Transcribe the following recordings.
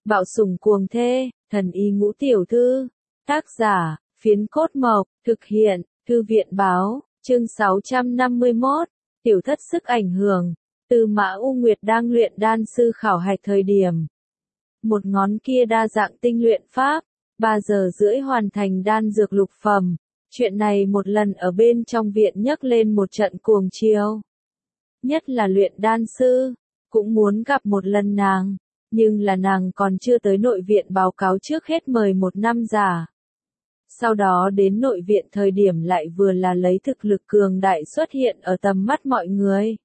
Bạo sủng cuồng thê, thần y ngũ tiểu thư. Tác giả, Phiến Cốt Mộc, thực hiện, Thư viện báo, chương 651, tiểu thất sức ảnh hưởng. Tư Mã U Nguyệt đang luyện đan sư khảo hạch thời điểm. Một ngón kia đa dạng tinh luyện pháp, 3 giờ rưỡi hoàn thành đan dược lục phẩm. Chuyện này một lần ở bên trong viện nhấc lên một trận cuồng chiều. Nhất là luyện đan sư, cũng muốn gặp một lần nàng, nhưng là nàng còn chưa tới nội viện báo cáo trước hết mời một năm giả. Sau đó đến nội viện thời điểm lại vừa là lấy thực lực cường đại xuất hiện ở tầm mắt mọi người.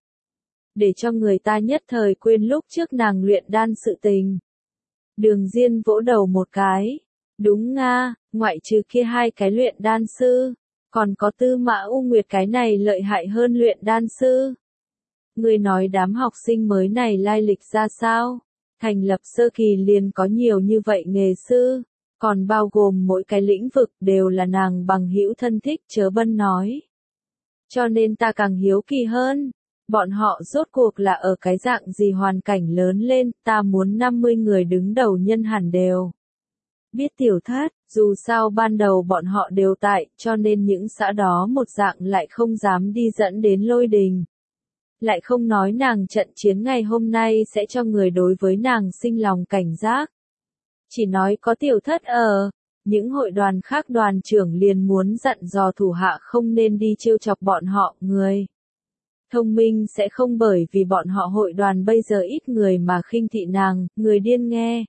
Để cho người ta nhất thời quên lúc trước nàng luyện đan sự tình. Đường Diên vỗ đầu một cái. Đúng nga, ngoại trừ kia hai cái luyện đan sư, còn có Tư Mã U Nguyệt cái này lợi hại hơn luyện đan sư. Người nói đám học sinh mới này lai lịch ra sao? Thành lập sơ kỳ liền có nhiều như vậy nghề sư, còn bao gồm mỗi cái lĩnh vực đều là nàng bằng hữu thân thích, Chớ Bân nói. Cho nên ta càng hiếu kỳ hơn, bọn họ rốt cuộc là ở cái dạng gì hoàn cảnh lớn lên, ta muốn 50 người đứng đầu nhân hẳn đều biết tiểu thất, dù sao ban đầu bọn họ đều tại, cho nên những xã đó một dạng lại không dám đi dẫn đến Lôi Đình. Lại không nói nàng trận chiến ngày hôm nay sẽ cho người đối với nàng sinh lòng cảnh giác. Chỉ nói có tiểu thất ở, những hội đoàn khác đoàn trưởng liền muốn dặn dò thủ hạ không nên đi trêu chọc bọn họ, người thông minh sẽ không bởi vì bọn họ hội đoàn bây giờ ít người mà khinh thị nàng, người điên nghe.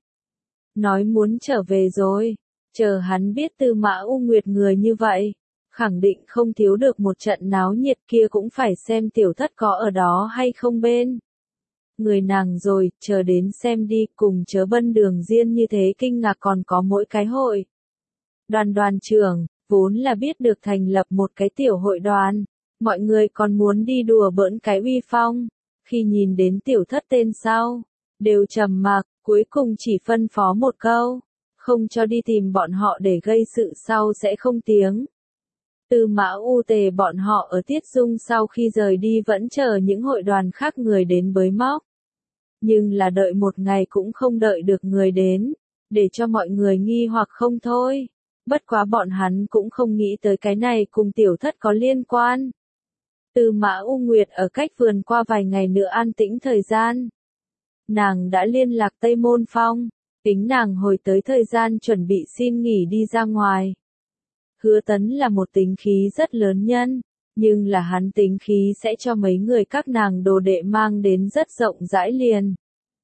Nói muốn trở về rồi, chờ hắn biết Tư Mã U Nguyệt người như vậy, khẳng định không thiếu được một trận náo nhiệt, kia cũng phải xem tiểu thất có ở đó hay không bên người nàng rồi, chờ đến xem đi, cùng Chớ Bân Đường Diên như thế kinh ngạc còn có mỗi cái hội. Đoàn trưởng, vốn là biết được thành lập một cái tiểu hội đoàn, mọi người còn muốn đi đùa bỡn cái uy phong, khi nhìn đến tiểu thất tên sau, đều trầm mặc, cuối cùng chỉ phân phó một câu, không cho đi tìm bọn họ để gây sự sau sẽ không tiếng. Tư Mã U Tề bọn họ ở Tiết Dung sau khi rời đi vẫn chờ những hội đoàn khác người đến bới móc. Nhưng là đợi một ngày cũng không đợi được người đến, để cho mọi người nghi hoặc không thôi. Bất quá bọn hắn cũng không nghĩ tới cái này cùng tiểu thất có liên quan. Tư Mã U Nguyệt ở cách vườn qua vài ngày nữa an tĩnh thời gian. Nàng đã liên lạc Tây Môn Phong, tính nàng hồi tới thời gian chuẩn bị xin nghỉ đi ra ngoài. Hứa Tấn là một tính khí rất lớn nhân, nhưng là hắn tính khí sẽ cho mấy người các nàng đồ đệ mang đến rất rộng rãi liền.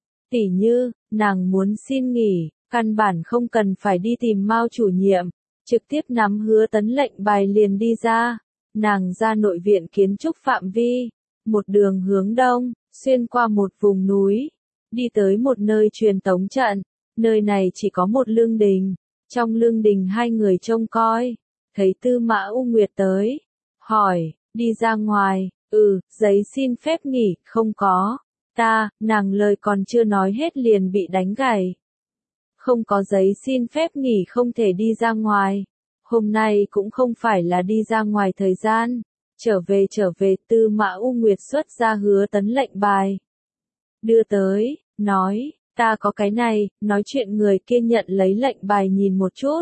Tỉ như, nàng muốn xin nghỉ, căn bản không cần phải đi tìm Mao chủ nhiệm, trực tiếp nắm Hứa Tấn lệnh bài liền đi ra. Nàng ra nội viện kiến trúc phạm vi, một đường hướng đông, xuyên qua một vùng núi, đi tới một nơi truyền tống trận, nơi này chỉ có một lương đình, trong lương đình hai người trông coi, thấy Tư Mã U Nguyệt tới, hỏi, đi ra ngoài, giấy xin phép nghỉ, không có, nàng lời còn chưa nói hết liền bị đánh gãy. Không có giấy xin phép nghỉ không thể đi ra ngoài, hôm nay cũng không phải là đi ra ngoài thời gian, trở về, Tư Mã U Nguyệt xuất ra Hứa Tấn lệnh bài. Đưa tới, nói, ta có cái này, nói chuyện người kia nhận lấy lệnh bài nhìn một chút.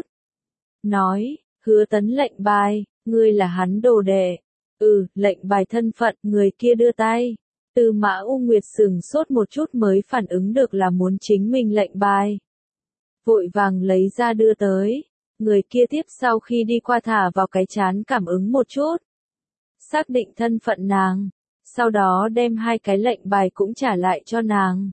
Nói, Hứa Tấn lệnh bài, ngươi là hắn đồ đệ. Lệnh bài thân phận, người kia đưa tay. Tư Mã U Nguyệt sửng sốt một chút mới phản ứng được là muốn chính mình lệnh bài. Vội vàng lấy ra đưa tới. Người kia tiếp sau khi đi qua thả vào cái trán cảm ứng một chút. Xác định thân phận nàng. Sau đó đem hai cái lệnh bài cũng trả lại cho nàng.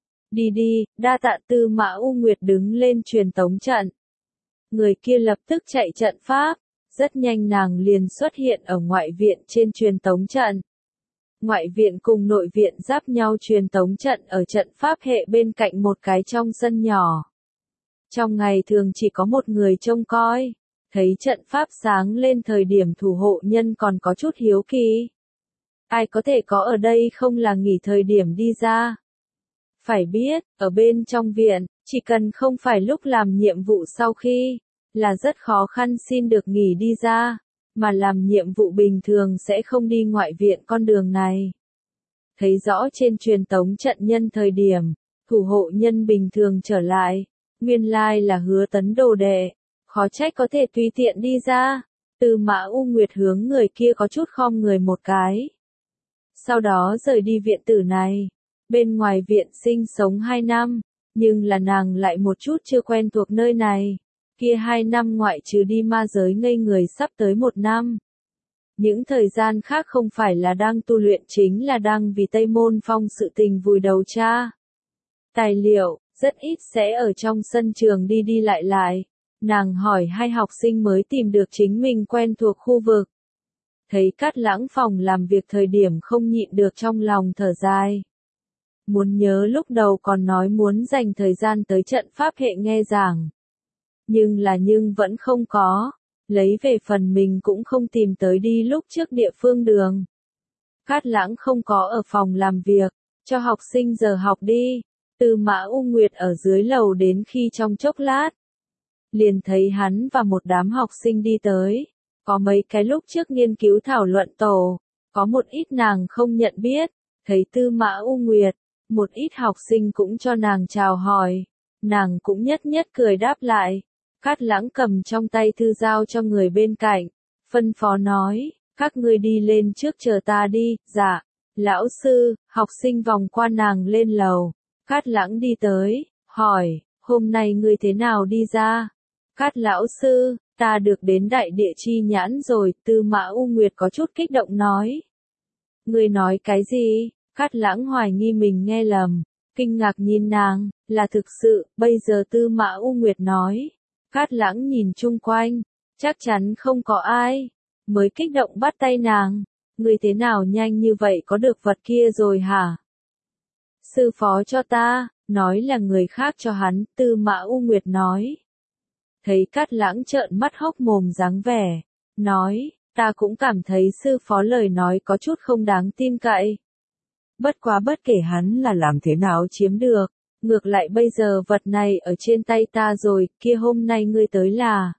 Đi, đa tạ. Tư Mã U Nguyệt đứng lên truyền tống trận. Người kia lập tức chạy trận pháp. Rất nhanh nàng liền xuất hiện ở ngoại viện trên truyền tống trận. Ngoại viện cùng nội viện giáp nhau, truyền tống trận ở trận pháp hệ bên cạnh một cái trong sân nhỏ. Trong ngày thường chỉ có một người trông coi, thấy trận pháp sáng lên thời điểm thủ hộ nhân còn có chút hiếu kỳ. Ai có thể có ở đây không là nghỉ thời điểm đi ra. Phải biết, ở bên trong viện, chỉ cần không phải lúc làm nhiệm vụ sau khi, là rất khó khăn xin được nghỉ đi ra, mà làm nhiệm vụ bình thường sẽ không đi ngoại viện con đường này. Thấy rõ trên truyền tống trận nhân thời điểm, Thủ hộ nhân bình thường trở lại, nguyên lai là Hứa Tấn đồ đệ, khó trách có thể tùy tiện đi ra. Tư Mã U Nguyệt hướng người kia có chút khom người một cái. Sau đó rời đi viện tử này. Bên ngoài viện sinh sống 2 năm, nhưng là nàng lại một chút chưa quen thuộc nơi này. Kia 2 năm ngoại trừ đi ma giới ngây người sắp tới 1 năm. Những thời gian khác không phải là đang tu luyện chính là đang vì Tây Môn Phong sự tình vùi đầu tra. Tài liệu, rất ít sẽ ở trong sân trường đi đi lại lại. Nàng hỏi 2 học sinh mới tìm được chính mình quen thuộc khu vực. Thấy Cát Lãng phòng làm việc thời điểm không nhịn được trong lòng thở dài. Muốn nhớ lúc đầu còn nói muốn dành thời gian tới trận pháp hệ nghe giảng. Nhưng vẫn không có. Lấy về phần mình cũng không tìm tới đi lúc trước địa phương đường. Cát Lãng không có ở phòng làm việc, cho học sinh giờ học đi. Tư Mã U Nguyệt ở dưới lầu đến khi trong chốc lát. Liền thấy hắn và một đám học sinh đi tới. Có mấy cái lúc trước nghiên cứu thảo luận tổ, có một ít nàng không nhận biết. Thấy Tư Mã U Nguyệt, một ít học sinh cũng cho nàng chào hỏi. Nàng cũng nhất nhất cười đáp lại. Cát Lãng cầm trong tay thư giao cho người bên cạnh, phân phó nói, các ngươi đi lên trước chờ ta đi. Dạ, lão sư. Học sinh vòng qua nàng lên lầu. Cát Lãng đi tới, hỏi, hôm nay ngươi thế nào đi ra? Cát lão sư, ta được đến đại địa chi nhãn rồi. Tư Mã U Nguyệt có chút kích động nói. Ngươi nói cái gì? Cát Lãng hoài nghi mình nghe lầm, kinh ngạc nhìn nàng, là thực sự. Bây giờ Tư Mã U Nguyệt nói. Cát Lãng nhìn chung quanh, chắc chắn không có ai, mới kích động bắt tay nàng. Ngươi thế nào nhanh như vậy có được vật kia rồi hả? Sư phó cho ta, nói là người khác cho hắn. Tư Mã U Nguyệt nói. Thấy Cát Lãng trợn mắt hốc mồm dáng vẻ, nói, ta cũng cảm thấy sư phó lời nói có chút không đáng tin cậy. Bất quá bất kể hắn là làm thế nào chiếm được, ngược lại bây giờ vật này ở trên tay ta rồi. Kia hôm nay ngươi tới là,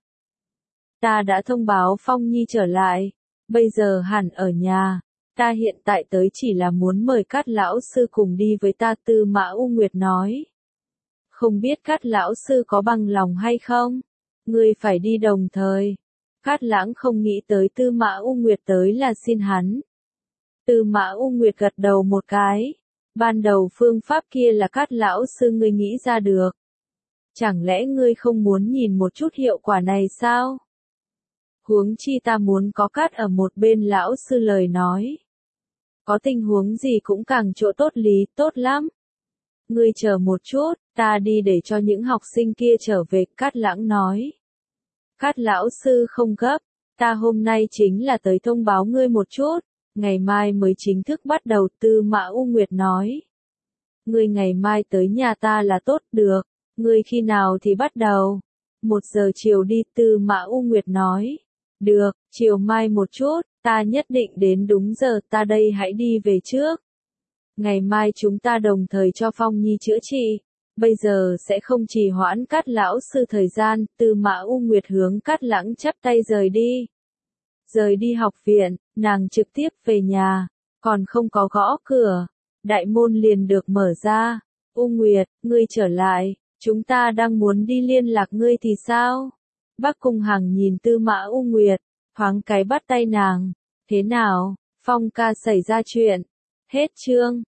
ta đã thông báo Phong Nhi trở lại, bây giờ hẳn ở nhà. Ta hiện tại tới chỉ là muốn mời Cát lão sư cùng đi với ta. Tư Mã U Nguyệt nói. Không biết Cát lão sư có bằng lòng hay không? Ngươi phải đi đồng thời. Cát Lãng không nghĩ tới Tư Mã U Nguyệt tới là xin hắn. Tư Mã U Nguyệt gật đầu một cái. Ban đầu phương pháp kia là Cát lão sư ngươi nghĩ ra được. Chẳng lẽ ngươi không muốn nhìn một chút hiệu quả này sao? Huống chi ta muốn có Cát ở một bên. Lão sư lời nói. Có tình huống gì cũng càng chỗ tốt lý, tốt lắm. Ngươi chờ một chút, ta đi để cho những học sinh kia trở về. Cát Lãng nói. Cát lão sư không gấp, ta hôm nay chính là tới thông báo ngươi một chút, ngày mai mới chính thức bắt đầu. Tư Mã U Nguyệt nói. Ngươi ngày mai tới nhà ta là tốt. Được, ngươi khi nào thì bắt đầu? 1 giờ chiều đi. Tư Mã U Nguyệt nói. Được, chiều mai một chút, ta nhất định đến đúng giờ. Ta đây hãy đi về trước. Ngày mai chúng ta đồng thời cho Phong Nhi chữa trị. Bây giờ sẽ không trì hoãn Cát lão sư thời gian. Tư Mã U Nguyệt hướng Cát Lãng chắp tay rời đi. Rời đi học viện, nàng trực tiếp về nhà, còn không có gõ cửa, đại môn liền được mở ra. U Nguyệt, ngươi trở lại, chúng ta đang muốn đi liên lạc ngươi thì sao? Bắc Cung Hằng nhìn Tư Mã U Nguyệt, thoáng cái bắt tay nàng. Thế nào, Phong ca xảy ra chuyện? Hết chương.